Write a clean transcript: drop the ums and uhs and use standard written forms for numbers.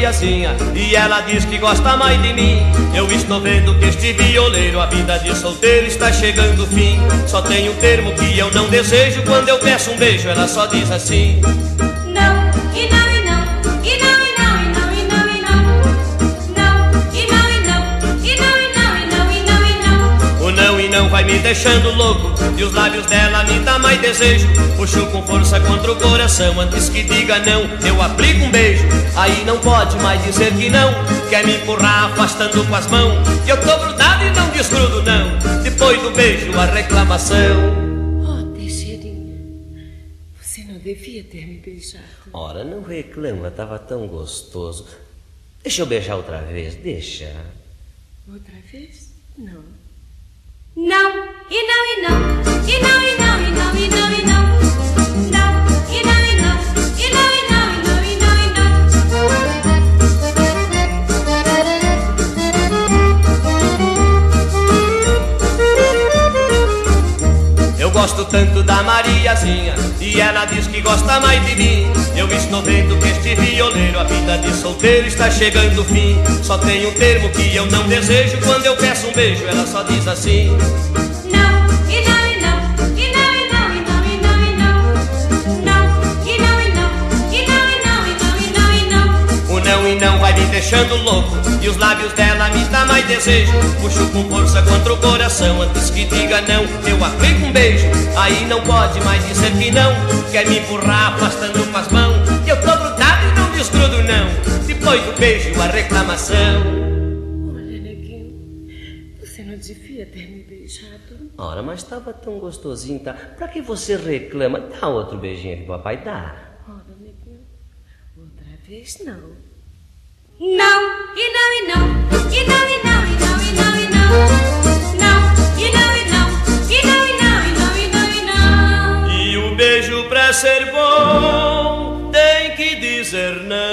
Mariazinha e ela diz que gosta mais de mim. Eu estou vendo que este violeiro, a vida de solteiro está chegando ao fim. Só tem um termo que eu não desejo, quando eu peço um beijo ela só diz assim: não, e não, e não, e não, e não, e não, e não, e não. Não, e não, e não, e não, e não, e não, e não, e não. O não e não vai me deixando louco, e os lábios dela me dá mais desejo. Puxo com força contra o coração, antes que diga não, eu aplico um beijo. Aí não pode mais dizer que não, quer me empurrar afastando com as mãos. E eu tô grudado e não desgrudo não, depois do beijo a reclamação. Oh, Teixeirinha, você não devia ter me beijado. Ora, não reclama, tava tão gostoso. Deixa eu beijar outra vez, deixa. Outra vez? Não. Não, e não, e não, e não, e não, e não, e não, e não. Não, e não, e não, e não, e não, e não, e não, e não. Eu gosto tanto da Mariazinha e ela diz que gosta mais de mim. Eu estou vendo que este violeiro, a vida de solteiro está chegando ao fim. Só tem um termo que eu não desejo, quando eu peço um beijo ela só diz assim: não, e não, e não, e não, e não, e não, e não, e não. Não, e não, e não, e não, e não, e não, e não, e não. O não e não vai me deixando louco, e os lábios dela me dá mais desejo. Puxo com força contra o coração, antes que diga não, eu aplico um beijo. Aí não pode mais dizer que não, quer me empurrar afastando com as mãos. E eu tô grudado e não desgrudo não, depois do beijo a reclamação. Olha, neguinho, você não devia ter me beijado. Ora, mas tava tão gostosinho, tá? Pra que você reclama? Dá outro beijinho aqui, papai, dá. Ora, neguinho, outra vez não. Não, e não, e não, e não, e não, e não, e não, e não. Não, e não, e não, e não, e não, e não, e não, e não. E o beijo pra ser bom tem que dizer não.